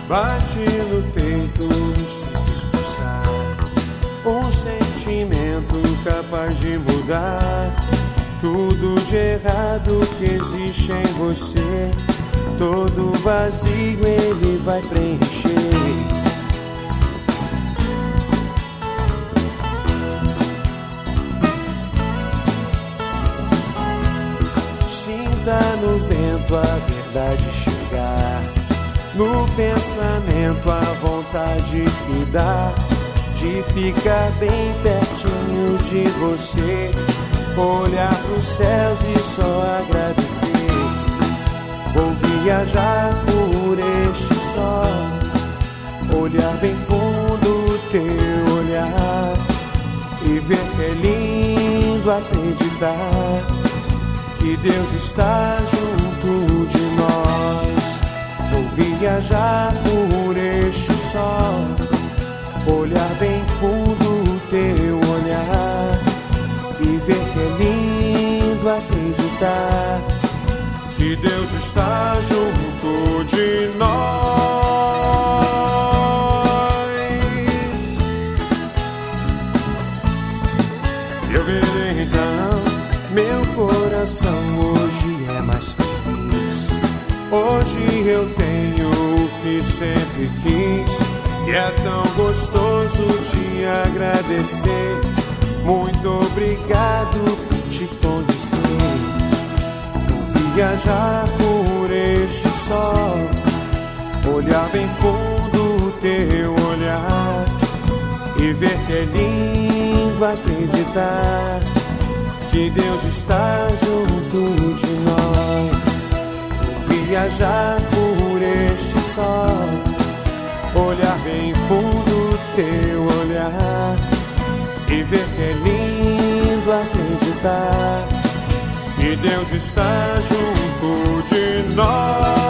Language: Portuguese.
Bate no peito, no simples pulsar, um sentimento capaz de mudar tudo de errado que existe em você. Todo vazio ele vai preencher. Sinta no vento a verdade chegar, no pensamento a vontade que dá de ficar bem pertinho de você, olhar pros céus e só agradecer. Vou viajar por este sol, olhar bem fundo o teu olhar e ver que é lindo acreditar que Deus está junto de nós. Vou viajar por este sol, olhar bem fundo o teu olhar e ver que é lindo acreditar que Deus está junto de nós. Eu virei então, meu coração hoje é mais feliz. Hoje eu tenho o que sempre quis e é tão gostoso te agradecer. Muito obrigado por te conhecer. Viajar por este sol, olhar bem fundo o teu olhar e ver que é lindo acreditar que Deus está junto de nós. Viajar por este sol, olhar bem fundo o teu olhar e ver que é lindo acreditar que Deus está junto de nós.